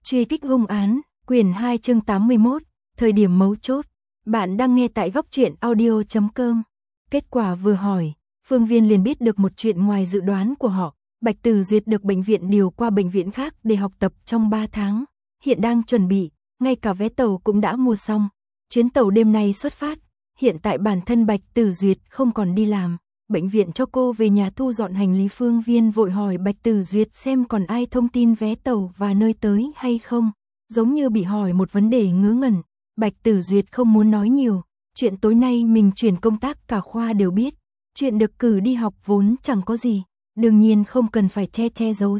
Truy kích hung án, quyển 2 chương 81, thời điểm mấu chốt. Bạn đang nghe tại góc truyện audio.com. Kết quả vừa hỏi, Phương Viên liền biết được một chuyện ngoài dự đoán của họ. Bạch Tử Duyệt được bệnh viện điều qua bệnh viện khác để học tập trong 3 tháng. Hiện đang chuẩn bị, ngay cả vé tàu cũng đã mua xong. Chuyến tàu đêm nay xuất phát. Hiện tại bản thân Bạch Tử Duyệt không còn đi làm. Bệnh viện cho cô về nhà thu dọn hành lý. Phương Viên vội hỏi Bạch Tử Duyệt xem còn ai thông tin vé tàu và nơi tới hay không. Giống như bị hỏi một vấn đề ngớ ngẩn. Bạch Tử Duyệt không muốn nói nhiều. Chuyện tối nay mình chuyển công tác cả khoa đều biết. Chuyện được cử đi học vốn chẳng có gì. Đương nhiên không cần phải che giấu,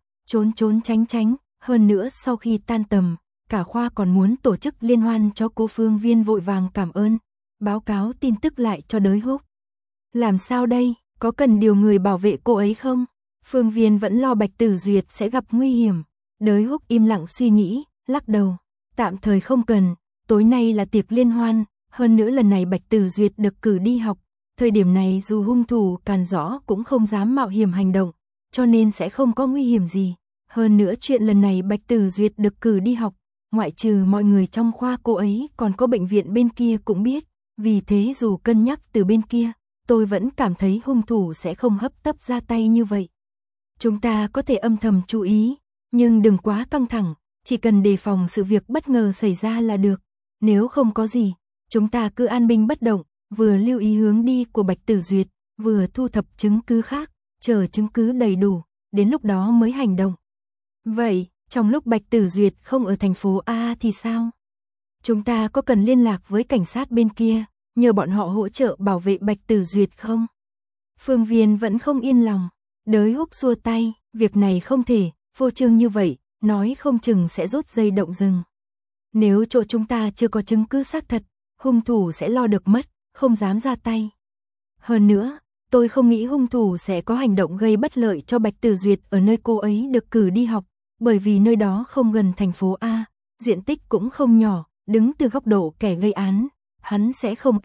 trốn tránh. Hơn nữa sau khi tan tầm, cả khoa còn muốn tổ chức liên hoan cho cô. Phương Viên vội vàng cảm ơn. Báo cáo tin tức lại cho Đới Húc. Làm sao đây, có cần điều người bảo vệ cô ấy không? Phương Viên vẫn lo Bạch Tử Duyệt sẽ gặp nguy hiểm. Đới Húc im lặng suy nghĩ, lắc đầu. Tạm thời không cần, tối nay là tiệc liên hoan, hơn nữa lần này Bạch Tử Duyệt được cử đi học. Thời điểm này dù hung thủ càn rõ cũng không dám mạo hiểm hành động, cho nên sẽ không có nguy hiểm gì. Hơn nữa chuyện lần này Bạch Tử Duyệt được cử đi học, ngoại trừ mọi người trong khoa cô ấy còn có bệnh viện bên kia cũng biết. Vì thế dù cân nhắc từ bên kia, tôi vẫn cảm thấy hung thủ sẽ không hấp tấp ra tay như vậy. Chúng ta có thể âm thầm chú ý, nhưng đừng quá căng thẳng, chỉ cần đề phòng sự việc bất ngờ xảy ra là được. Nếu không có gì, chúng ta cứ an binh bất động, vừa lưu ý hướng đi của Bạch Tử Duyệt, vừa thu thập chứng cứ khác, chờ chứng cứ đầy đủ, đến lúc đó mới hành động. Vậy, trong lúc Bạch Tử Duyệt không ở thành phố A thì sao? Chúng ta có cần liên lạc với cảnh sát bên kia, nhờ bọn họ hỗ trợ bảo vệ Bạch Tử Duyệt không? Phương Viên vẫn không yên lòng. Đới Húc xua tay, việc này không thể, vô trương như vậy, nói không chừng sẽ rút dây động rừng. Nếu chỗ chúng ta chưa có chứng cứ xác thật, hung thủ sẽ lo được mất, không dám ra tay. Hơn nữa, tôi không nghĩ hung thủ sẽ có hành động gây bất lợi cho Bạch Tử Duyệt ở nơi cô ấy được cử đi học, bởi vì nơi đó không gần thành phố A, diện tích cũng không nhỏ, đứng từ góc độ kẻ gây án, hắn sẽ không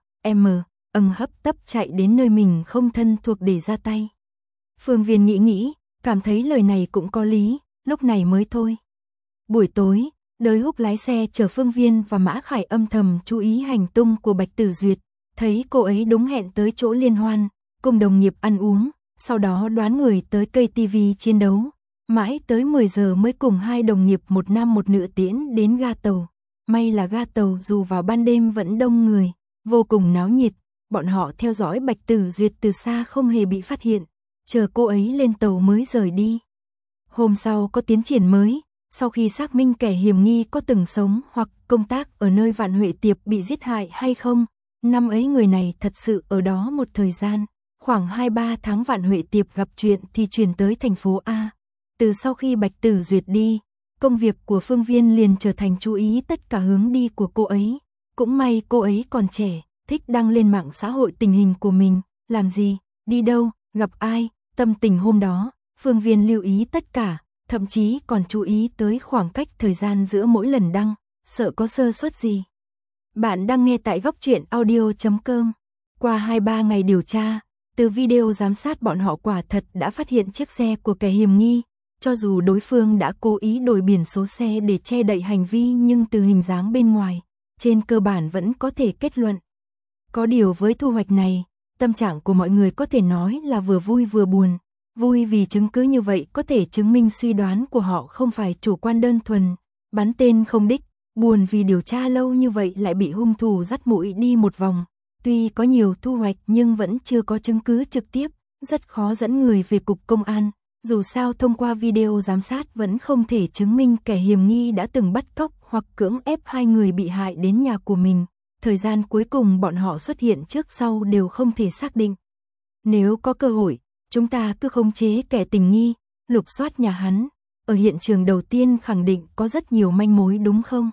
hấp tấp chạy đến nơi mình không thân thuộc để ra tay. Phương Viên nghĩ, cảm thấy lời này cũng có lý, lúc này mới thôi. Buổi tối, Đới Húc lái xe chở Phương Viên và Mã Khải âm thầm chú ý hành tung của Bạch Tử Duyệt, thấy cô ấy đúng hẹn tới chỗ liên hoan, cùng đồng nghiệp ăn uống, sau đó đoán người tới cây tivi chiến đấu, mãi tới 10 giờ mới cùng hai đồng nghiệp một nam một nữ tiễn đến ga tàu. May là ga tàu dù vào ban đêm vẫn đông người, vô cùng náo nhiệt, bọn họ theo dõi Bạch Tử Duyệt từ xa không hề bị phát hiện, chờ cô ấy lên tàu mới rời đi. Hôm sau có tiến triển mới, sau khi xác minh kẻ hiểm nghi có từng sống hoặc công tác ở nơi Vạn Huệ Tiệp bị giết hại hay không, năm ấy người này thật sự ở đó một thời gian, khoảng 2-3 tháng Vạn Huệ Tiệp gặp chuyện thì chuyển tới thành phố A. Từ sau khi Bạch Tử Duyệt đi, công việc của Phương Viên liền trở thành chú ý tất cả hướng đi của cô ấy. Cũng may cô ấy còn trẻ, thích đăng lên mạng xã hội tình hình của mình, làm gì, đi đâu, gặp ai, tâm tình hôm đó. Phương Viên lưu ý tất cả, thậm chí còn chú ý tới khoảng cách thời gian giữa mỗi lần đăng, sợ có sơ suất gì. Bạn đang nghe tại góc truyện audio.com. Qua 2-3 ngày điều tra, từ video giám sát bọn họ quả thật đã phát hiện chiếc xe của kẻ hiểm nghi. Cho dù đối phương đã cố ý đổi biển số xe để che đậy hành vi nhưng từ hình dáng bên ngoài, trên cơ bản vẫn có thể kết luận. Có điều với thu hoạch này, tâm trạng của mọi người có thể nói là vừa vui vừa buồn. Vui vì chứng cứ như vậy có thể chứng minh suy đoán của họ không phải chủ quan đơn thuần, bắn tên không đích. Buồn vì điều tra lâu như vậy lại bị hung thủ dắt mũi đi một vòng. Tuy có nhiều thu hoạch nhưng vẫn chưa có chứng cứ trực tiếp, rất khó dẫn người về cục công an. Dù sao thông qua video giám sát vẫn không thể chứng minh kẻ hiểm nghi đã từng bắt cóc hoặc cưỡng ép hai người bị hại đến nhà của mình. Thời gian cuối cùng bọn họ xuất hiện trước sau đều không thể xác định. Nếu có cơ hội, chúng ta cứ khống chế kẻ tình nghi, lục soát nhà hắn. Ở hiện trường đầu tiên khẳng định có rất nhiều manh mối đúng không?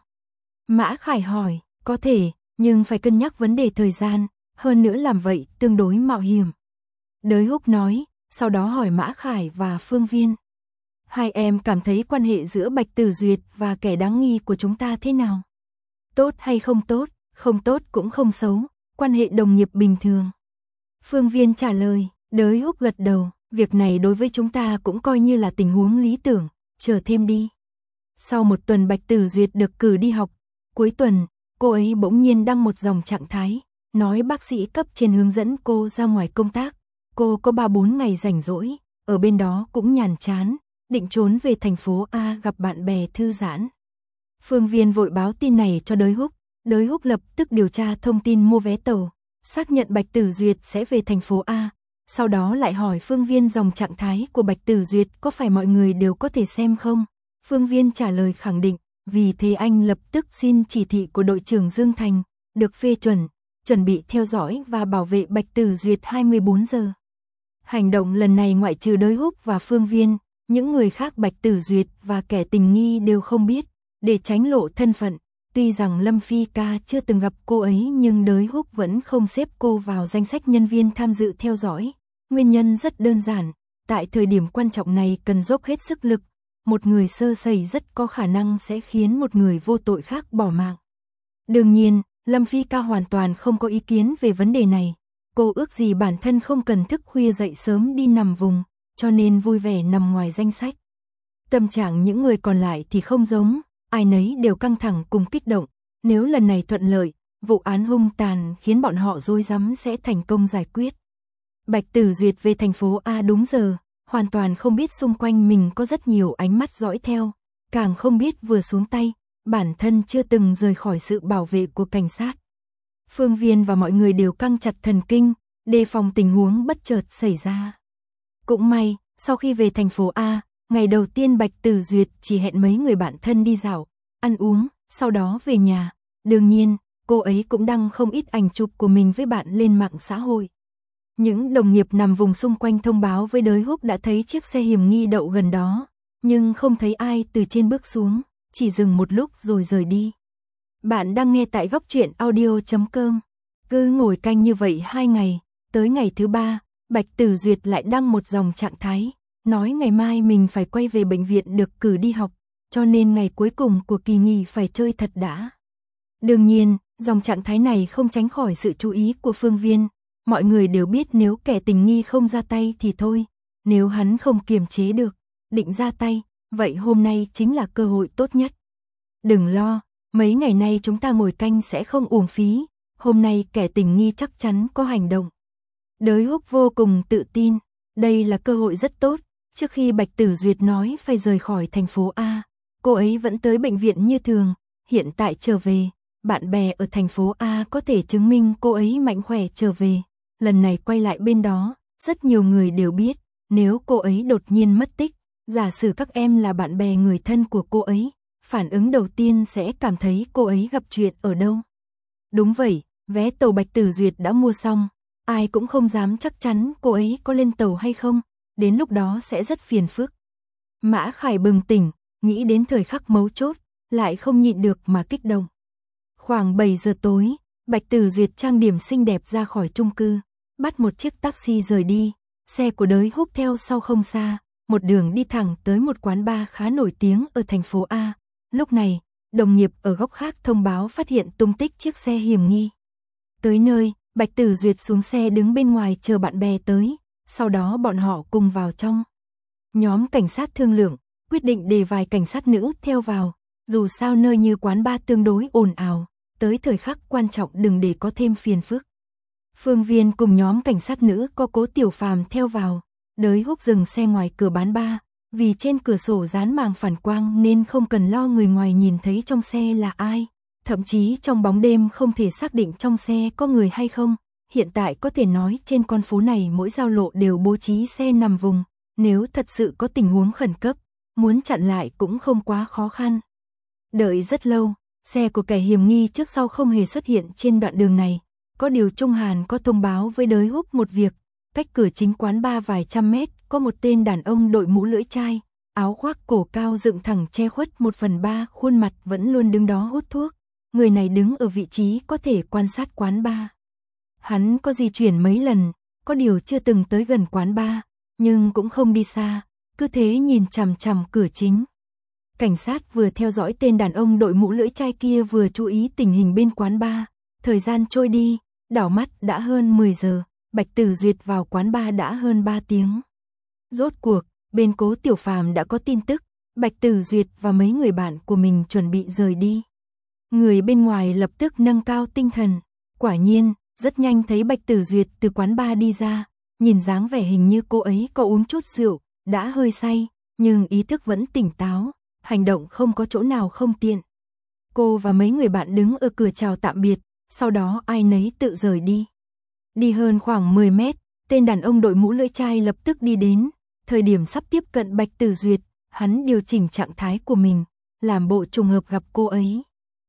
Mã Khải hỏi, có thể, nhưng phải cân nhắc vấn đề thời gian, hơn nữa làm vậy tương đối mạo hiểm. Đới Húc nói, sau đó hỏi Mã Khải và Phương Viên. Hai em cảm thấy quan hệ giữa Bạch Tử Duyệt và kẻ đáng nghi của chúng ta thế nào? Tốt hay không tốt? Không tốt cũng không xấu, quan hệ đồng nghiệp bình thường. Phương Viên trả lời, Đới Húc gật đầu, việc này đối với chúng ta cũng coi như là tình huống lý tưởng, chờ thêm đi. Sau một tuần Bạch Tử Duyệt được cử đi học, cuối tuần, cô ấy bỗng nhiên đăng một dòng trạng thái, nói bác sĩ cấp trên hướng dẫn cô ra ngoài công tác. Cô có 3-4 ngày rảnh rỗi, ở bên đó cũng nhàn chán, định trốn về thành phố A gặp bạn bè thư giãn. Phương Viên vội báo tin này cho Đới Húc. Đới Húc lập tức điều tra thông tin mua vé tàu, xác nhận Bạch Tử Duyệt sẽ về thành phố A. Sau đó lại hỏi Phương Viên dòng trạng thái của Bạch Tử Duyệt có phải mọi người đều có thể xem không? Phương Viên trả lời khẳng định, vì thế anh lập tức xin chỉ thị của đội trưởng Dương Thành, được phê chuẩn bị theo dõi và bảo vệ Bạch Tử Duyệt 24 giờ. Hành động lần này ngoại trừ Đới Húc và Phương Viên, những người khác Bạch Tử Duyệt và kẻ tình nghi đều không biết, để tránh lộ thân phận. Tuy rằng Lâm Phi Ca chưa từng gặp cô ấy nhưng Đới Húc vẫn không xếp cô vào danh sách nhân viên tham dự theo dõi. Nguyên nhân rất đơn giản, tại thời điểm quan trọng này cần dốc hết sức lực. Một người sơ sẩy rất có khả năng sẽ khiến một người vô tội khác bỏ mạng. Đương nhiên, Lâm Phi Ca hoàn toàn không có ý kiến về vấn đề này. Cô ước gì bản thân không cần thức khuya dậy sớm đi nằm vùng, cho nên vui vẻ nằm ngoài danh sách. Tâm trạng những người còn lại thì không giống, ai nấy đều căng thẳng cùng kích động. Nếu lần này thuận lợi, vụ án hung tàn khiến bọn họ rối rắm sẽ thành công giải quyết. Bạch Tử Duyệt về thành phố A đúng giờ, hoàn toàn không biết xung quanh mình có rất nhiều ánh mắt dõi theo, càng không biết vừa xuống tay, bản thân chưa từng rời khỏi sự bảo vệ của cảnh sát. Phương Viên và mọi người đều căng chặt thần kinh, đề phòng tình huống bất chợt xảy ra. Cũng may, sau khi về thành phố A, ngày đầu tiên Bạch Tử Duyệt chỉ hẹn mấy người bạn thân đi dạo, ăn uống, sau đó về nhà. Đương nhiên, cô ấy cũng đăng không ít ảnh chụp của mình với bạn lên mạng xã hội. Những đồng nghiệp nằm vùng xung quanh thông báo với Đới Húc đã thấy chiếc xe hiểm nghi đậu gần đó, nhưng không thấy ai từ trên bước xuống, chỉ dừng một lúc rồi rời đi. Bạn đang nghe tại góc truyện audio.com. Cứ ngồi canh như vậy 2 ngày, tới ngày thứ 3, Bạch Tử Duyệt lại đăng một dòng trạng thái, nói ngày mai mình phải quay về bệnh viện được cử đi học, cho nên ngày cuối cùng của kỳ nghỉ phải chơi thật đã. Đương nhiên, dòng trạng thái này không tránh khỏi sự chú ý của Phương Viên. Mọi người đều biết nếu kẻ tình nghi không ra tay thì thôi, nếu hắn không kiềm chế được, định ra tay, vậy hôm nay chính là cơ hội tốt nhất. Đừng lo, mấy ngày nay chúng ta ngồi canh sẽ không uổng phí, hôm nay kẻ tình nghi chắc chắn có hành động. Đới Húc vô cùng tự tin, đây là cơ hội rất tốt. Trước khi Bạch Tử Duyệt nói phải rời khỏi thành phố A, cô ấy vẫn tới bệnh viện như thường, hiện tại trở về, bạn bè ở thành phố A có thể chứng minh cô ấy mạnh khỏe trở về. Lần này quay lại bên đó, rất nhiều người đều biết, nếu cô ấy đột nhiên mất tích, giả sử các em là bạn bè người thân của cô ấy, phản ứng đầu tiên sẽ cảm thấy cô ấy gặp chuyện ở đâu. Đúng vậy, vé tàu Bạch Tử Duyệt đã mua xong, ai cũng không dám chắc chắn cô ấy có lên tàu hay không, đến lúc đó sẽ rất phiền phức. Mã Khải bừng tỉnh, nghĩ đến thời khắc mấu chốt, lại không nhịn được mà kích động. Khoảng 7 giờ tối, Bạch Tử Duyệt trang điểm xinh đẹp ra khỏi chung cư, bắt một chiếc taxi rời đi, xe của Đới Húc theo sau không xa, một đường đi thẳng tới một quán bar khá nổi tiếng ở thành phố A. Lúc này, đồng nghiệp ở góc khác thông báo phát hiện tung tích chiếc xe hiểm nghi. Tới nơi, Bạch Tử Duyệt xuống xe đứng bên ngoài chờ bạn bè tới, sau đó bọn họ cùng vào trong. Nhóm cảnh sát thương lượng, quyết định để vài cảnh sát nữ theo vào, dù sao nơi như quán bar tương đối ồn ào, tới thời khắc quan trọng đừng để có thêm phiền phức. Phương Viên cùng nhóm cảnh sát nữ có Cố Tiểu Phàm theo vào, Đới Húc dừng xe ngoài cửa bán bar, vì trên cửa sổ dán màng phản quang nên không cần lo người ngoài nhìn thấy trong xe là ai, thậm chí trong bóng đêm không thể xác định trong xe có người hay không. Hiện tại có thể nói trên con phố này mỗi giao lộ đều bố trí xe nằm vùng, nếu thật sự có tình huống khẩn cấp, muốn chặn lại cũng không quá khó khăn. Đợi rất lâu, xe của kẻ hiểm nghi trước sau không hề xuất hiện trên đoạn đường này. Có điều Trung Hàn có thông báo với Đới Húc một việc, cách cửa chính quán bar vài trăm mét, có một tên đàn ông đội mũ lưỡi chai, áo khoác cổ cao dựng thẳng che khuất 1/3 khuôn mặt vẫn luôn đứng đó hút thuốc. Người này đứng ở vị trí có thể quan sát quán bar. Hắn có di chuyển mấy lần, có điều chưa từng tới gần quán bar, nhưng cũng không đi xa, cứ thế nhìn chằm chằm cửa chính. Cảnh sát vừa theo dõi tên đàn ông đội mũ lưỡi chai kia vừa chú ý tình hình bên quán bar. Thời gian trôi đi, đảo mắt đã hơn 10 giờ, Bạch Tử Duyệt vào quán bar đã hơn 3 tiếng. Rốt cuộc, bên Cố Tiểu Phàm đã có tin tức, Bạch Tử Duyệt và mấy người bạn của mình chuẩn bị rời đi. Người bên ngoài lập tức nâng cao tinh thần. Quả nhiên, rất nhanh thấy Bạch Tử Duyệt từ quán bar đi ra, nhìn dáng vẻ hình như cô ấy có uống chút rượu, đã hơi say, nhưng ý thức vẫn tỉnh táo, hành động không có chỗ nào không tiện. Cô và mấy người bạn đứng ở cửa chào tạm biệt, sau đó ai nấy tự rời đi. Đi hơn khoảng 10 mét, tên đàn ông đội mũ lưỡi chai lập tức đi đến, thời điểm sắp tiếp cận Bạch Tử Duyệt, hắn điều chỉnh trạng thái của mình, làm bộ trùng hợp gặp cô ấy.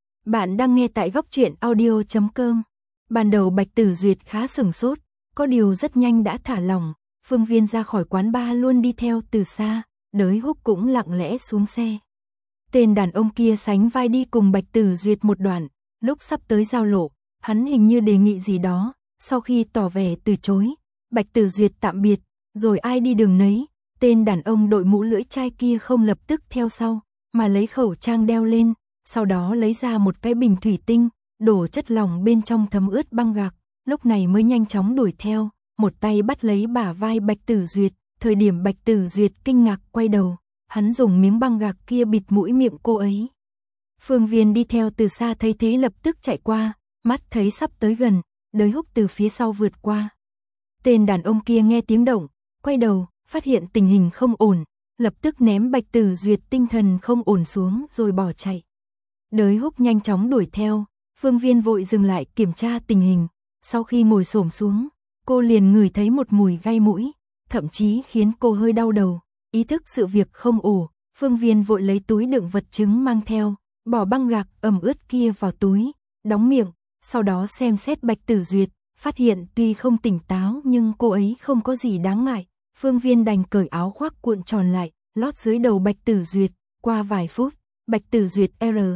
Bạn đang nghe tại Góc Truyện Audio.com. Ban đầu Bạch Tử Duyệt khá sửng sốt, có điều rất nhanh đã thả lỏng, Phương Viên ra khỏi quán bar luôn đi theo từ xa, Đới Húc cũng lặng lẽ xuống xe. Tên đàn ông kia sánh vai đi cùng Bạch Tử Duyệt một đoạn, lúc sắp tới giao lộ, hắn hình như đề nghị gì đó, sau khi tỏ vẻ từ chối, Bạch Tử Duyệt tạm biệt, rồi ai đi đường nấy, tên đàn ông đội mũ lưỡi chai kia không lập tức theo sau, mà lấy khẩu trang đeo lên, sau đó lấy ra một cái bình thủy tinh, đổ chất lỏng bên trong thấm ướt băng gạc, lúc này mới nhanh chóng đuổi theo, một tay bắt lấy bả vai Bạch Tử Duyệt, thời điểm Bạch Tử Duyệt kinh ngạc quay đầu, hắn dùng miếng băng gạc kia bịt mũi miệng cô ấy. Phương Viên đi theo từ xa thấy thế lập tức chạy qua, mắt thấy sắp tới gần, Đới Húc từ phía sau vượt qua. Tên đàn ông kia nghe tiếng động, quay đầu, phát hiện tình hình không ổn, lập tức ném Bạch Tử Duyệt tinh thần không ổn xuống rồi bỏ chạy. Đới Húc nhanh chóng đuổi theo, Phương Viên vội dừng lại kiểm tra tình hình, sau khi ngồi xổm xuống, cô liền ngửi thấy một mùi gai mũi, thậm chí khiến cô hơi đau đầu, ý thức sự việc không ổn, Phương Viên vội lấy túi đựng vật chứng mang theo, bỏ băng gạc ẩm ướt kia vào túi, đóng miệng, sau đó xem xét Bạch Tử Duyệt, phát hiện tuy không tỉnh táo nhưng cô ấy không có gì đáng ngại, Phương Viên đành cởi áo khoác cuộn tròn lại, lót dưới đầu Bạch Tử Duyệt, qua vài phút, Bạch Tử Duyệt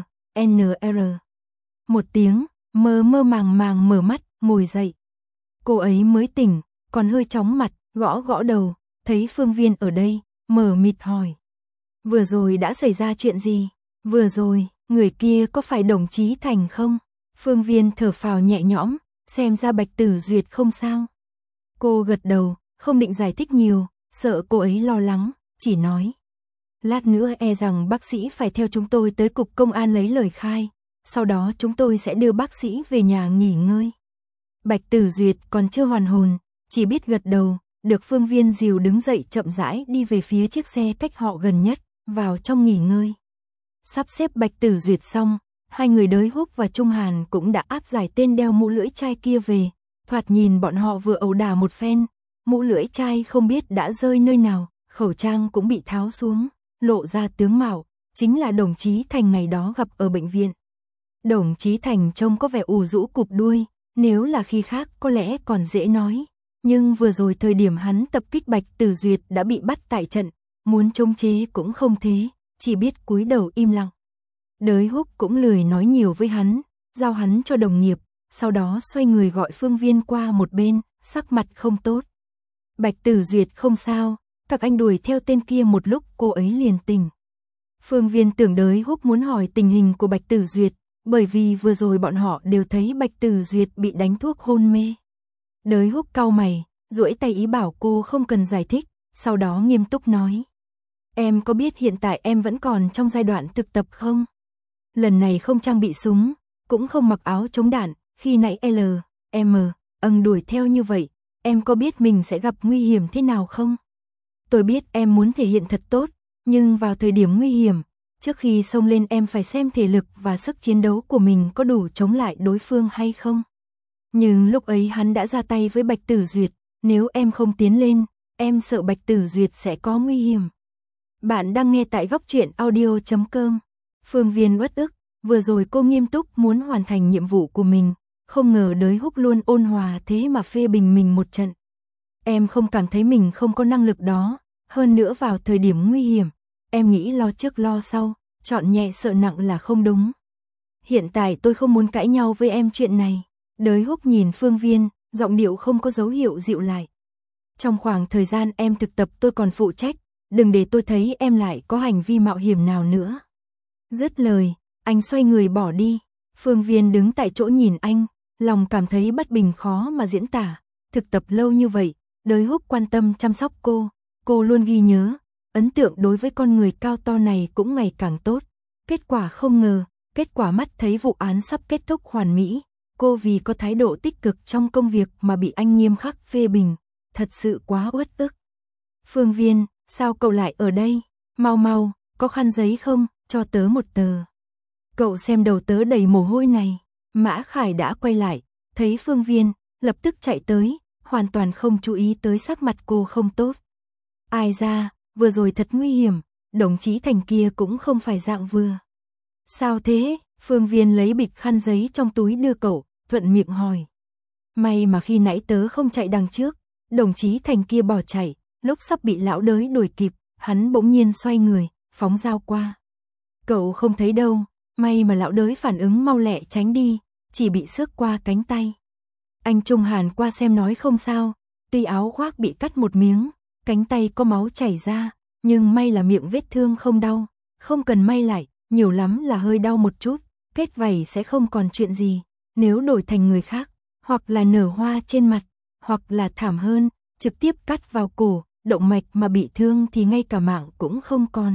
NR một tiếng, mơ mơ màng màng mở mắt, ngồi dậy. Cô ấy mới tỉnh, còn hơi chóng mặt, gõ gõ đầu, thấy Phương Viên ở đây, mở mịt hỏi. Vừa rồi đã xảy ra chuyện gì? Vừa rồi, người kia có phải đồng chí Thành không? Phương Viên thở phào nhẹ nhõm, xem ra Bạch Tử Duyệt không sao. Cô gật đầu, không định giải thích nhiều, sợ cô ấy lo lắng, chỉ nói. Lát nữa e rằng bác sĩ phải theo chúng tôi tới cục công an lấy lời khai, sau đó chúng tôi sẽ đưa bác sĩ về nhà nghỉ ngơi. Bạch Tử Duyệt còn chưa hoàn hồn, chỉ biết gật đầu, được Phương Viên dìu đứng dậy chậm rãi đi về phía chiếc xe cách họ gần nhất, vào trong nghỉ ngơi. Sắp xếp Bạch Tử Duyệt xong, hai người Đới Húc và Trung Hàn cũng đã áp giải tên đeo mũ lưỡi chai kia về, thoạt nhìn bọn họ vừa ẩu đả một phen, mũ lưỡi chai không biết đã rơi nơi nào, khẩu trang cũng bị tháo xuống, lộ ra tướng mạo, chính là đồng chí Thành ngày đó gặp ở bệnh viện. Đồng chí Thành trông có vẻ ủ rũ cụp đuôi, nếu là khi khác có lẽ còn dễ nói, nhưng vừa rồi thời điểm hắn tập kích Bạch Tử Duyệt đã bị bắt tại trận, muốn chống chế cũng không thế, chỉ biết cúi đầu im lặng. Đới Húc cũng lười nói nhiều với hắn, giao hắn cho đồng nghiệp, sau đó xoay người gọi Phương Viên qua một bên, sắc mặt không tốt. Bạch Tử Duyệt không sao, các anh đuổi theo tên kia một lúc cô ấy liền tỉnh. Phương Viên tưởng Đới Húc muốn hỏi tình hình của Bạch Tử Duyệt, bởi vì vừa rồi bọn họ đều thấy Bạch Tử Duyệt bị đánh thuốc hôn mê. Đới Húc cau mày, duỗi tay ý bảo cô không cần giải thích, sau đó nghiêm túc nói. Em có biết hiện tại em vẫn còn trong giai đoạn thực tập không? Lần này không trang bị súng, cũng không mặc áo chống đạn, khi nãy đuổi theo như vậy, em có biết mình sẽ gặp nguy hiểm thế nào không? Tôi biết em muốn thể hiện thật tốt, nhưng vào thời điểm nguy hiểm, trước khi xông lên em phải xem thể lực và sức chiến đấu của mình có đủ chống lại đối phương hay không. Nhưng lúc ấy hắn đã ra tay với Bạch Tử Duyệt, nếu em không tiến lên, em sợ Bạch Tử Duyệt sẽ có nguy hiểm. Bạn đang nghe tại Góc Truyện Audio.com. Phương Viên uất ức, vừa rồi cô nghiêm túc muốn hoàn thành nhiệm vụ của mình, không ngờ Đới Húc luôn ôn hòa thế mà phê bình mình một trận. Em không cảm thấy mình không có năng lực đó, hơn nữa vào thời điểm nguy hiểm, em nghĩ lo trước lo sau, chọn nhẹ sợ nặng là không đúng. Hiện tại tôi không muốn cãi nhau với em chuyện này. Đới Húc nhìn Phương Viên, giọng điệu không có dấu hiệu dịu lại. Trong khoảng thời gian em thực tập tôi còn phụ trách, đừng để tôi thấy em lại có hành vi mạo hiểm nào nữa. Dứt lời, anh xoay người bỏ đi. Phương Viên đứng tại chỗ nhìn anh, lòng cảm thấy bất bình khó mà diễn tả. Thực tập lâu như vậy, Đới Húc quan tâm chăm sóc cô luôn ghi nhớ. ấn tượng đối với con người cao to này cũng ngày càng tốt. Kết quả không ngờ, kết quả mắt thấy vụ án sắp kết thúc hoàn mỹ, cô vì có thái độ tích cực trong công việc mà bị anh nghiêm khắc phê bình, thật sự quá uất ức. Phương Viên, sao cậu lại ở đây? Mau mau, có khăn giấy không, cho tớ một tờ. Cậu xem đầu tớ đầy mồ hôi này. Mã Khải đã quay lại, thấy Phương Viên, lập tức chạy tới, hoàn toàn không chú ý tới sắc mặt cô không tốt. Ai ra, vừa rồi thật nguy hiểm, đồng chí Thành kia cũng không phải dạng vừa. Sao thế? Phương Viên lấy bịch khăn giấy trong túi đưa cậu, thuận miệng hỏi. May mà khi nãy tớ không chạy đằng trước, đồng chí Thành kia bỏ chạy, lúc sắp bị lão đới đuổi kịp, hắn bỗng nhiên xoay người, phóng dao qua. Cậu không thấy đâu, may mà lão đới phản ứng mau lẹ tránh đi, chỉ bị xước qua cánh tay. Anh Trung Hàn qua xem nói không sao, tuy áo khoác bị cắt một miếng, cánh tay có máu chảy ra, nhưng may là miệng vết thương không đau, không cần may lại, nhiều lắm là hơi đau một chút, kết vảy sẽ không còn chuyện gì, nếu đổi thành người khác, hoặc là nở hoa trên mặt, hoặc là thảm hơn, trực tiếp cắt vào cổ, động mạch mà bị thương thì ngay cả mạng cũng không còn.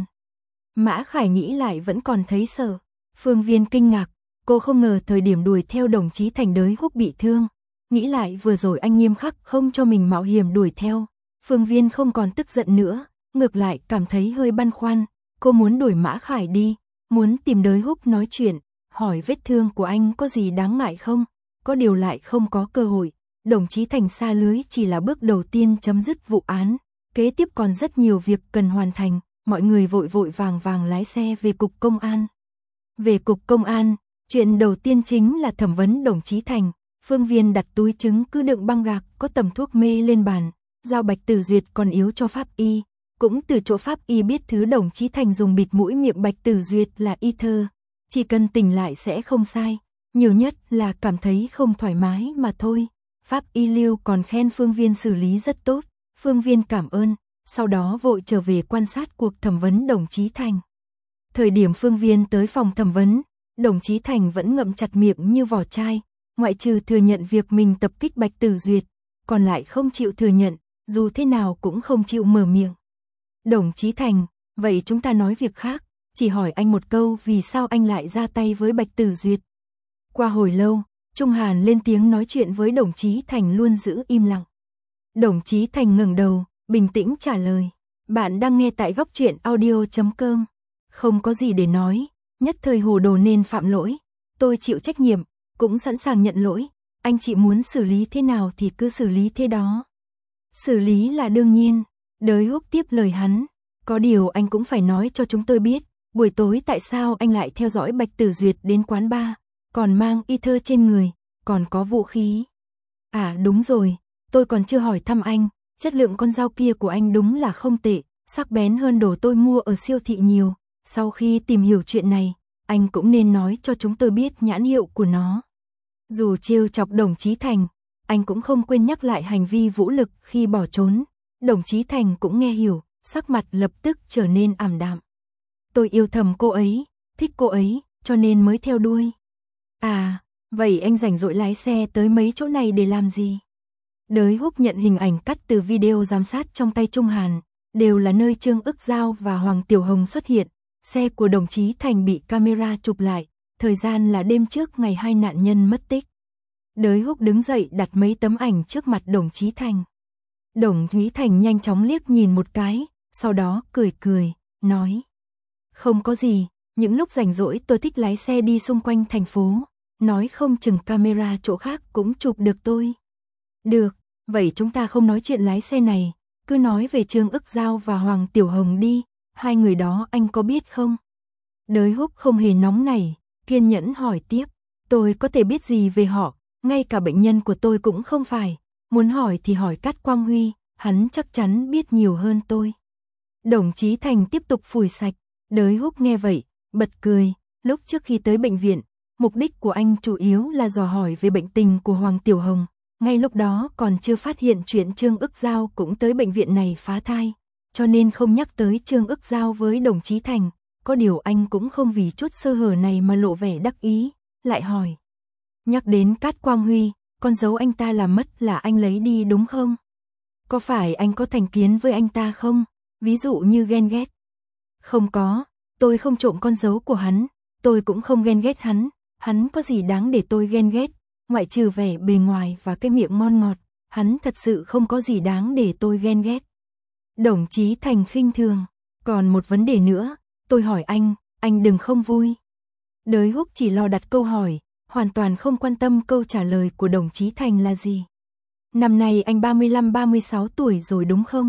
Mã Khải nghĩ lại vẫn còn thấy sợ. Phương Viên kinh ngạc, cô không ngờ thời điểm đuổi theo đồng chí Thành đới húc bị thương. Nghĩ lại vừa rồi anh nghiêm khắc không cho mình mạo hiểm đuổi theo. Phương Viên không còn tức giận nữa, ngược lại cảm thấy hơi băn khoăn. Cô muốn đuổi Mã Khải đi, muốn tìm đới húc nói chuyện, hỏi vết thương của anh có gì đáng ngại không. Có điều lại không có cơ hội. Đồng chí Thành xa lưới chỉ là bước đầu tiên chấm dứt vụ án. Kế tiếp còn rất nhiều việc cần hoàn thành. Mọi người vội vội vàng vàng lái xe về cục công an. Về cục công an, chuyện đầu tiên chính là thẩm vấn đồng chí Thành. Phương Viên đặt túi trứng cứ đựng băng gạc có tầm thuốc mê lên bàn, giao Bạch Tử Duyệt còn yếu cho pháp y. Cũng từ chỗ pháp y biết thứ đồng chí Thành dùng bịt mũi miệng Bạch Tử Duyệt là y thơ. Chỉ cần tỉnh lại sẽ không sai, nhiều nhất là cảm thấy không thoải mái mà thôi. Pháp y Lưu còn khen Phương Viên xử lý rất tốt. Phương Viên cảm ơn, sau đó vội trở về quan sát cuộc thẩm vấn đồng chí Thành. Thời điểm Phương Viên tới phòng thẩm vấn, đồng chí Thành vẫn ngậm chặt miệng như vỏ chai, ngoại trừ thừa nhận việc mình tập kích Bạch Tử Duyệt, còn lại không chịu thừa nhận, dù thế nào cũng không chịu mở miệng. Đồng chí Thành, vậy chúng ta nói việc khác, chỉ hỏi anh một câu vì sao anh lại ra tay với Bạch Tử Duyệt. Qua hồi lâu, Trung Hàn lên tiếng nói chuyện với đồng chí Thành luôn giữ im lặng. Đồng chí Thành ngẩng đầu, bình tĩnh trả lời. Bạn đang nghe tại góc truyện audio.com. Không có gì để nói, nhất thời hồ đồ nên phạm lỗi. Tôi chịu trách nhiệm, cũng sẵn sàng nhận lỗi. Anh chị muốn xử lý thế nào thì cứ xử lý thế đó. Xử lý là đương nhiên. Đới húc tiếp lời hắn. Có điều anh cũng phải nói cho chúng tôi biết. Buổi tối tại sao anh lại theo dõi Bạch Tử Duyệt đến quán bar, còn mang y thơ trên người, còn có vũ khí. À đúng rồi, tôi còn chưa hỏi thăm anh. Chất lượng con dao kia của anh đúng là không tệ, sắc bén hơn đồ tôi mua ở siêu thị nhiều. Sau khi tìm hiểu chuyện này, anh cũng nên nói cho chúng tôi biết nhãn hiệu của nó. Dù trêu chọc đồng chí Thành, anh cũng không quên nhắc lại hành vi vũ lực khi bỏ trốn. Đồng chí Thành cũng nghe hiểu, sắc mặt lập tức trở nên ảm đạm. Tôi yêu thầm cô ấy, thích cô ấy, cho nên mới theo đuôi. À, vậy anh rảnh rỗi lái xe tới mấy chỗ này để làm gì? Đới húc nhận hình ảnh cắt từ video giám sát trong tay Trung Hàn, đều là nơi Trương Ức Giao và Hoàng Tiểu Hồng xuất hiện. Xe của đồng chí Thành bị camera chụp lại, thời gian là đêm trước ngày hai nạn nhân mất tích. Đới húc đứng dậy đặt mấy tấm ảnh trước mặt đồng chí Thành. Đồng chí Thành nhanh chóng liếc nhìn một cái, sau đó cười cười, nói. Không có gì, những lúc rảnh rỗi tôi thích lái xe đi xung quanh thành phố, nói không chừng camera chỗ khác cũng chụp được tôi. Được, vậy chúng ta không nói chuyện lái xe này, cứ nói về Trương Ức Giao và Hoàng Tiểu Hồng đi, hai người đó anh có biết không? Đới húc không hề nóng nảy, kiên nhẫn hỏi tiếp, tôi có thể biết gì về họ, ngay cả bệnh nhân của tôi cũng không phải, muốn hỏi thì hỏi Cát Quang Huy, hắn chắc chắn biết nhiều hơn tôi. Đồng chí Thành tiếp tục phủi sạch, Đới húc nghe vậy, bật cười, lúc trước khi tới bệnh viện, mục đích của anh chủ yếu là dò hỏi về bệnh tình của Hoàng Tiểu Hồng. Ngay lúc đó còn chưa phát hiện chuyện Trương Ức Giao cũng tới bệnh viện này phá thai, cho nên không nhắc tới Trương Ức Giao với đồng chí Thành, có điều anh cũng không vì chút sơ hở này mà lộ vẻ đắc ý, lại hỏi. Nhắc đến Cát Quang Huy, con dấu anh ta làm mất là anh lấy đi đúng không? Có phải anh có thành kiến với anh ta không? ví dụ như ghen ghét. Không có, tôi không trộm con dấu của hắn, tôi cũng không ghen ghét hắn có gì đáng để tôi ghen ghét, ngoại trừ vẻ bề ngoài và cái miệng ngon ngọt, hắn thật sự không có gì đáng để tôi ghen ghét. Đồng Chí Thành khinh thường, còn một vấn đề nữa, tôi hỏi anh đừng không vui. Đới Húc chỉ lo đặt câu hỏi, hoàn toàn không quan tâm câu trả lời của đồng chí Thành là gì. Năm nay anh 35-36 tuổi rồi đúng không?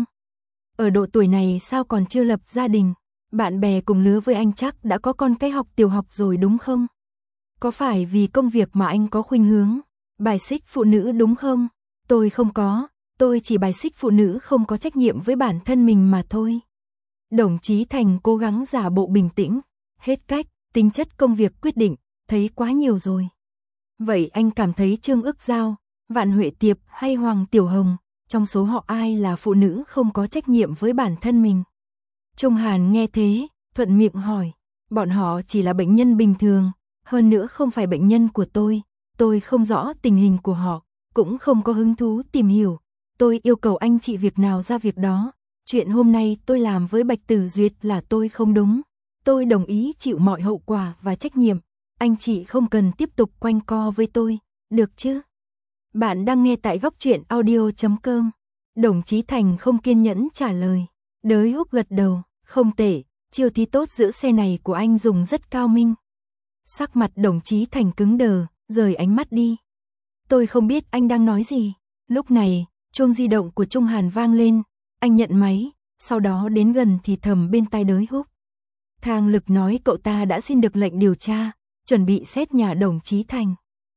Ở độ tuổi này sao còn chưa lập gia đình? Bạn bè cùng lứa với anh chắc đã có con cái học tiểu học rồi đúng không? Có phải vì công việc mà anh có khuynh hướng bài xích phụ nữ đúng không? Tôi không có, tôi chỉ bài xích phụ nữ không có trách nhiệm với bản thân mình mà thôi. Đồng chí Thành cố gắng giả bộ bình tĩnh, hết cách, tính chất công việc quyết định, thấy quá nhiều rồi. Vậy anh cảm thấy Trương Ức Giao, Vạn Huệ Tiệp hay Hoàng Tiểu Hồng, trong số họ ai là phụ nữ không có trách nhiệm với bản thân mình? Trung Hàn nghe thế, thuận miệng hỏi, bọn họ chỉ là bệnh nhân bình thường, hơn nữa không phải bệnh nhân của tôi không rõ tình hình của họ, cũng không có hứng thú tìm hiểu, tôi yêu cầu anh chị việc nào ra việc đó, chuyện hôm nay tôi làm với Bạch Tử Duyệt là tôi không đúng, tôi đồng ý chịu mọi hậu quả và trách nhiệm, anh chị không cần tiếp tục quanh co với tôi, được chứ? Bạn đang nghe tại góc truyện audio.com. Đồng chí Thành không kiên nhẫn trả lời. Đới Húc gật đầu, không tệ, chiêu thí tốt giữ xe này của anh dùng rất cao minh. Sắc mặt đồng chí Thành cứng đờ, rời ánh mắt đi. Tôi không biết anh đang nói gì. Lúc này, chuông di động của Trung Hàn vang lên, anh nhận máy, sau đó đến gần thì thầm bên tai Đới Húc. Thang Lực nói cậu ta đã xin được lệnh điều tra, chuẩn bị xét nhà đồng chí Thành.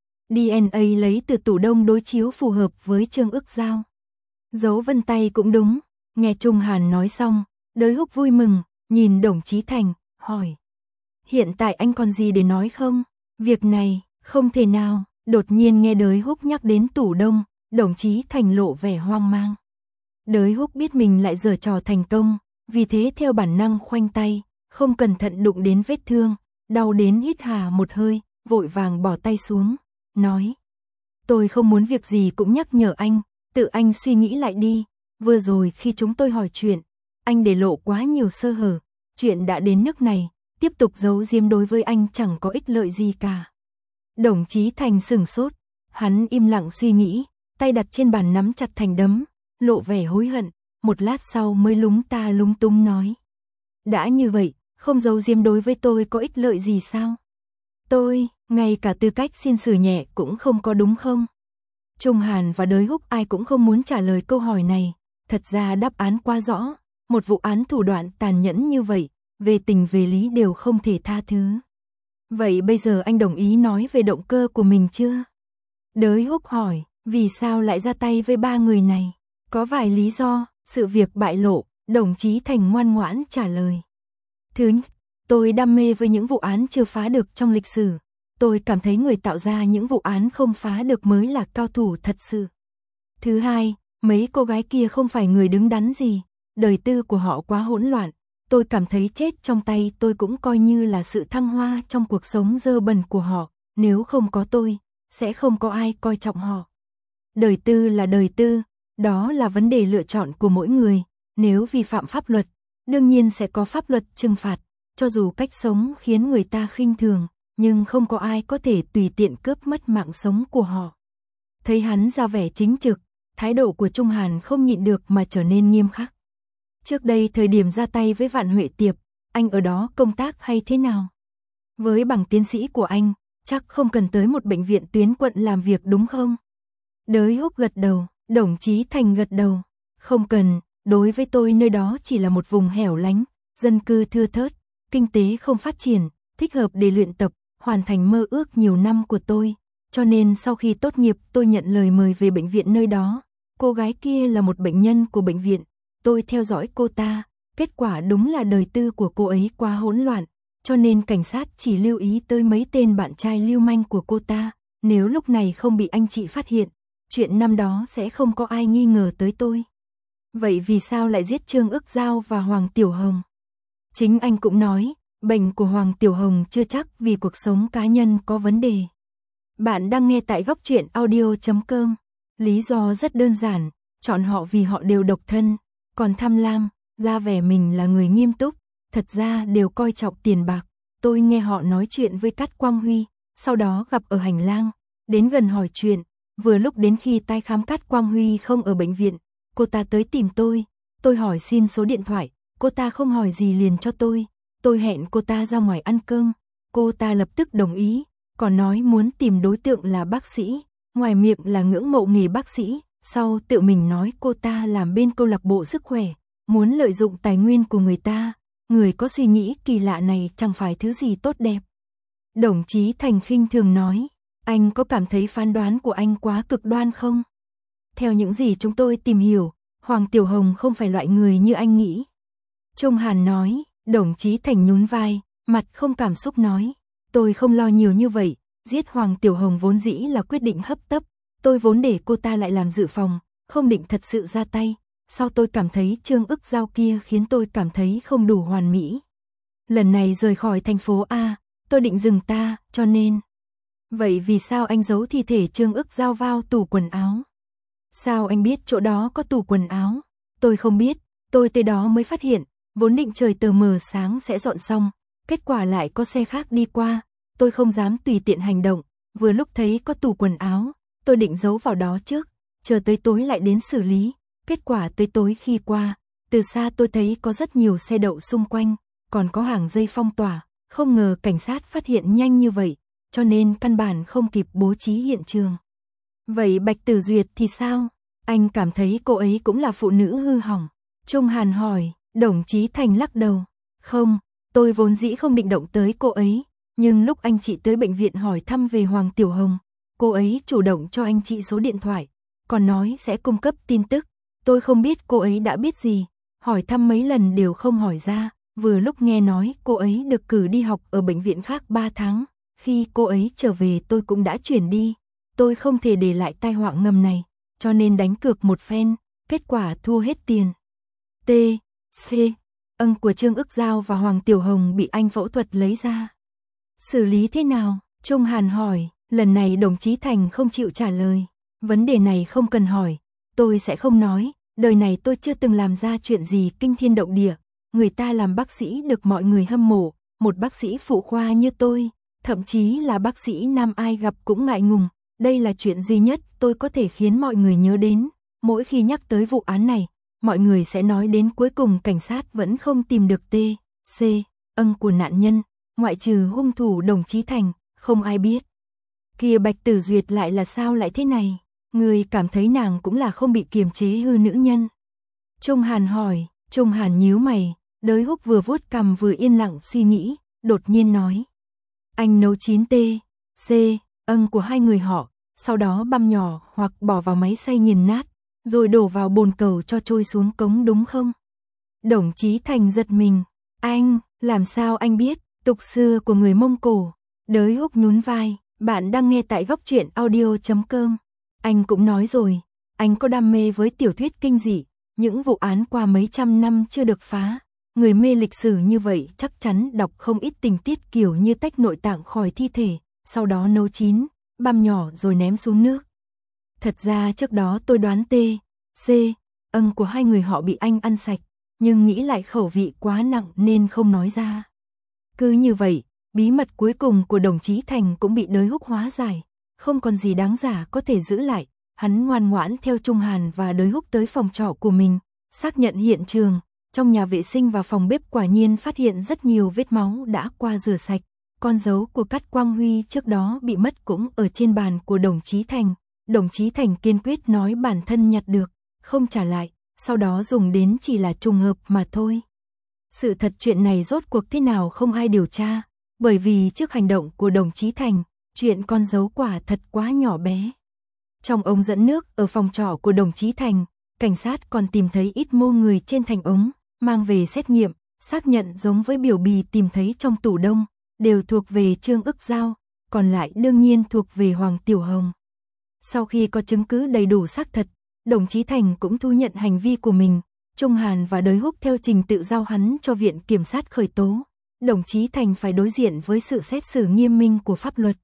DNA lấy từ tủ đông đối chiếu phù hợp với Trương Ức Giao. Dấu vân tay cũng đúng, nghe Trung Hàn nói xong, Đới Húc vui mừng, nhìn đồng chí Thành, hỏi. Hiện tại anh còn gì để nói không? Việc này, không thể nào, đột nhiên nghe Đới Húc nhắc đến tủ đông, đồng chí Thành lộ vẻ hoang mang. Đới Húc biết mình lại giở trò thành công, vì thế theo bản năng khoanh tay, không cẩn thận đụng đến vết thương, đau đến hít hà một hơi, vội vàng bỏ tay xuống, nói. Tôi không muốn việc gì cũng nhắc nhở anh, tự anh suy nghĩ lại đi, vừa rồi khi chúng tôi hỏi chuyện, anh để lộ quá nhiều sơ hở, chuyện đã đến nước này, tiếp tục giấu giếm đối với anh chẳng có ích lợi gì cả. Đồng chí Thành sửng sốt, hắn im lặng suy nghĩ, tay đặt trên bàn nắm chặt thành đấm, lộ vẻ hối hận, một lát sau mới lúng ta lúng túng nói. Đã như vậy, không giấu giếm đối với tôi có ích lợi gì sao? Tôi, ngay cả tư cách xin xử nhẹ cũng không có đúng không? Trung Hàn và Đới Húc ai cũng không muốn trả lời câu hỏi này, thật ra đáp án quá rõ, một vụ án thủ đoạn tàn nhẫn như vậy, về tình về lý đều không thể tha thứ. Vậy bây giờ anh đồng ý nói về động cơ của mình chưa? Đới Húc hỏi, vì sao lại ra tay với ba người này? Có vài lý do, sự việc bại lộ, đồng chí Thành ngoan ngoãn trả lời. Thứ nhất, tôi đam mê với những vụ án chưa phá được trong lịch sử. Tôi cảm thấy người tạo ra những vụ án không phá được mới là cao thủ thật sự. Thứ hai, mấy cô gái kia không phải người đứng đắn gì, đời tư của họ quá hỗn loạn. Tôi cảm thấy chết trong tay tôi cũng coi như là sự thăng hoa trong cuộc sống dơ bẩn của họ. Nếu không có tôi, sẽ không có ai coi trọng họ. Đời tư là đời tư, đó là vấn đề lựa chọn của mỗi người. Nếu vi phạm pháp luật, đương nhiên sẽ có pháp luật trừng phạt. Cho dù cách sống khiến người ta khinh thường, nhưng không có ai có thể tùy tiện cướp mất mạng sống của họ. Thấy hắn ra vẻ chính trực, thái độ của Trung Hàn không nhịn được mà trở nên nghiêm khắc. Trước đây thời điểm ra tay với Vạn Huệ Tiệp, anh ở đó công tác hay thế nào? Với bằng tiến sĩ của anh, chắc không cần tới một bệnh viện tuyến quận làm việc đúng không? Đới Húc gật đầu, đồng chí Thành gật đầu. Không cần, đối với tôi nơi đó chỉ là một vùng hẻo lánh, dân cư thưa thớt, kinh tế không phát triển, thích hợp để luyện tập, hoàn thành mơ ước nhiều năm của tôi. Cho nên sau khi tốt nghiệp tôi nhận lời mời về bệnh viện nơi đó. Cô gái kia là một bệnh nhân của bệnh viện. Tôi theo dõi cô ta, kết quả đúng là đời tư của cô ấy quá hỗn loạn. Cho nên cảnh sát chỉ lưu ý tới mấy tên bạn trai lưu manh của cô ta. Nếu lúc này không bị anh chị phát hiện, chuyện năm đó sẽ không có ai nghi ngờ tới tôi. Vậy vì sao lại giết Trương Ức Giao và Hoàng Tiểu Hồng? Chính anh cũng nói, bệnh của Hoàng Tiểu Hồng chưa chắc vì cuộc sống cá nhân có vấn đề. Bạn đang nghe tại góc truyện audio.com. Lý do rất đơn giản, chọn họ vì họ đều độc thân, còn tham lam, ra vẻ mình là người nghiêm túc, thật ra đều coi trọng tiền bạc. Tôi nghe họ nói chuyện với Cát Quang Huy, sau đó gặp ở hành lang, đến gần hỏi chuyện, vừa lúc đến khi tái khám Cát Quang Huy không ở bệnh viện, cô ta tới tìm tôi hỏi xin số điện thoại, cô ta không hỏi gì liền cho tôi hẹn cô ta ra ngoài ăn cơm, cô ta lập tức đồng ý, còn nói muốn tìm đối tượng là bác sĩ, ngoài miệng là ngưỡng mộ nghề bác sĩ, sau tự mình nói cô ta làm bên câu lạc bộ sức khỏe, muốn lợi dụng tài nguyên của người ta, người có suy nghĩ kỳ lạ này chẳng phải thứ gì tốt đẹp. Đồng chí Thành khinh thường nói, anh có cảm thấy phán đoán của anh quá cực đoan không? Theo những gì chúng tôi tìm hiểu, Hoàng Tiểu Hồng không phải loại người như anh nghĩ. Trung Hàn nói, đồng chí Thành nhún vai, mặt không cảm xúc nói, tôi không lo nhiều như vậy, giết Hoàng Tiểu Hồng vốn dĩ là quyết định hấp tấp, tôi vốn để cô ta lại làm dự phòng, không định thật sự ra tay, sau tôi cảm thấy Trương Ức Giao kia khiến tôi cảm thấy không đủ hoàn mỹ. Lần này rời khỏi thành phố A, tôi định dừng ta, cho nên. Vậy vì sao anh giấu thi thể Trương Ức Giao vào tủ quần áo? Sao anh biết chỗ đó có tủ quần áo? Tôi không biết, tôi tới đó mới phát hiện, vốn định trời tờ mờ sáng sẽ dọn xong, kết quả lại có xe khác đi qua, tôi không dám tùy tiện hành động, vừa lúc thấy có tủ quần áo, tôi định giấu vào đó trước, chờ tới tối lại đến xử lý, kết quả tới tối khi qua, từ xa tôi thấy có rất nhiều xe đậu xung quanh, còn có hàng dây phong tỏa, không ngờ cảnh sát phát hiện nhanh như vậy, cho nên căn bản không kịp bố trí hiện trường. Vậy Bạch Tử Duyệt thì sao? Anh cảm thấy cô ấy cũng là phụ nữ hư hỏng. Trung Hàn hỏi, đồng chí Thành lắc đầu. Không, tôi vốn dĩ không định động tới cô ấy, nhưng lúc anh chị tới bệnh viện hỏi thăm về Hoàng Tiểu Hồng, cô ấy chủ động cho anh chị số điện thoại, còn nói sẽ cung cấp tin tức. Tôi không biết cô ấy đã biết gì, hỏi thăm mấy lần đều không hỏi ra, vừa lúc nghe nói cô ấy được cử đi học ở bệnh viện khác 3 tháng, khi cô ấy trở về tôi cũng đã chuyển đi. Tôi không thể để lại tai họa ngầm này, cho nên đánh cược một phen, kết quả thua hết tiền. T. C. Ân của Trương Ức Giao và Hoàng Tiểu Hồng bị anh phẫu thuật lấy ra. Xử lý thế nào? Trung Hàn hỏi, lần này đồng chí Thành không chịu trả lời. Vấn đề này không cần hỏi, tôi sẽ không nói, đời này tôi chưa từng làm ra chuyện gì kinh thiên động địa. Người ta làm bác sĩ được mọi người hâm mộ, một bác sĩ phụ khoa như tôi, thậm chí là bác sĩ nam ai gặp cũng ngại ngùng. Đây là chuyện duy nhất tôi có thể khiến mọi người nhớ đến. Mỗi khi nhắc tới vụ án này, mọi người sẽ nói đến cuối cùng cảnh sát vẫn không tìm được T, C, ân của nạn nhân, ngoại trừ hung thủ đồng chí Thành, không ai biết. Kìa Bạch Tử Duyệt lại là sao lại thế này? Người cảm thấy nàng cũng là không bị kiềm chế hư nữ nhân. Trung Hàn hỏi, Trung Hàn nhíu mày, Đới Húc vừa vuốt cằm vừa yên lặng suy nghĩ, đột nhiên nói. Anh nấu 9 T, C, ân của hai người họ, sau đó băm nhỏ hoặc bỏ vào máy xay nghiền nát, rồi đổ vào bồn cầu cho trôi xuống cống đúng không? Đồng chí Thành giật mình, anh, làm sao anh biết, tục xưa của người Mông Cổ. Đới Húc nhún vai, bạn đang nghe tại Góc Truyện Audio.com. Anh cũng nói rồi, anh có đam mê với tiểu thuyết kinh dị, những vụ án qua mấy trăm năm chưa được phá. Người mê lịch sử như vậy chắc chắn đọc không ít tình tiết kiểu như tách nội tạng khỏi thi thể, sau đó nấu chín, băm nhỏ rồi ném xuống nước. Thật ra trước đó tôi đoán T, C, ân của hai người họ bị anh ăn sạch, nhưng nghĩ lại khẩu vị quá nặng nên không nói ra. Cứ như vậy, bí mật cuối cùng của đồng chí Thành cũng bị Đới Húc hóa giải, không còn gì đáng giả có thể giữ lại. Hắn ngoan ngoãn theo Trung Hàn và Đới Húc tới phòng trọ của mình, xác nhận hiện trường. Trong nhà vệ sinh và phòng bếp quả nhiên phát hiện rất nhiều vết máu đã qua rửa sạch. Con dấu của Cát Quang Huy trước đó bị mất cũng ở trên bàn của đồng chí Thành. Đồng chí Thành kiên quyết nói bản thân nhặt được, không trả lại, sau đó dùng đến chỉ là trùng hợp mà thôi. Sự thật chuyện này rốt cuộc thế nào không ai điều tra, bởi vì trước hành động của đồng chí Thành, chuyện con dấu quả thật quá nhỏ bé. Trong ống dẫn nước ở phòng trọ của đồng chí Thành, cảnh sát còn tìm thấy ít mô người trên thành ống, mang về xét nghiệm, xác nhận giống với biểu bì tìm thấy trong tủ đông, đều thuộc về Trương Ức Giao, còn lại đương nhiên thuộc về Hoàng Tiểu Hồng. Sau khi có chứng cứ đầy đủ xác thật, đồng chí Thành cũng thu nhận hành vi của mình, Trung Hàn và Đới Húc theo trình tự giao hắn cho viện kiểm sát khởi tố. Đồng chí Thành phải đối diện với sự xét xử nghiêm minh của pháp luật.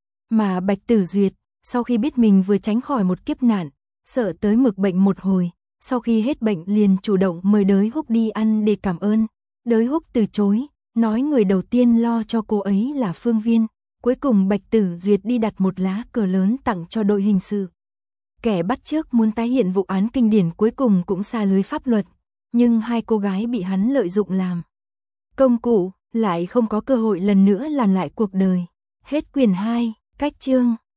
Mà Bạch Tử Duyệt, sau khi biết mình vừa tránh khỏi một kiếp nạn, sợ tới mực bệnh một hồi, Sau khi hết bệnh liền chủ động mời Đới Húc đi ăn để cảm ơn. Đới Húc từ chối, nói người đầu tiên lo cho cô ấy là Phương Viên. Cuối cùng Bạch Tử Duyệt đi đặt một lá cờ lớn tặng cho đội hình sự. Kẻ bắt chước muốn tái hiện vụ án kinh điển cuối cùng cũng xa lưới pháp luật, nhưng hai cô gái bị hắn lợi dụng làm công cụ, lại không có cơ hội lần nữa làm lại cuộc đời. Hết quyển 2, cách chương.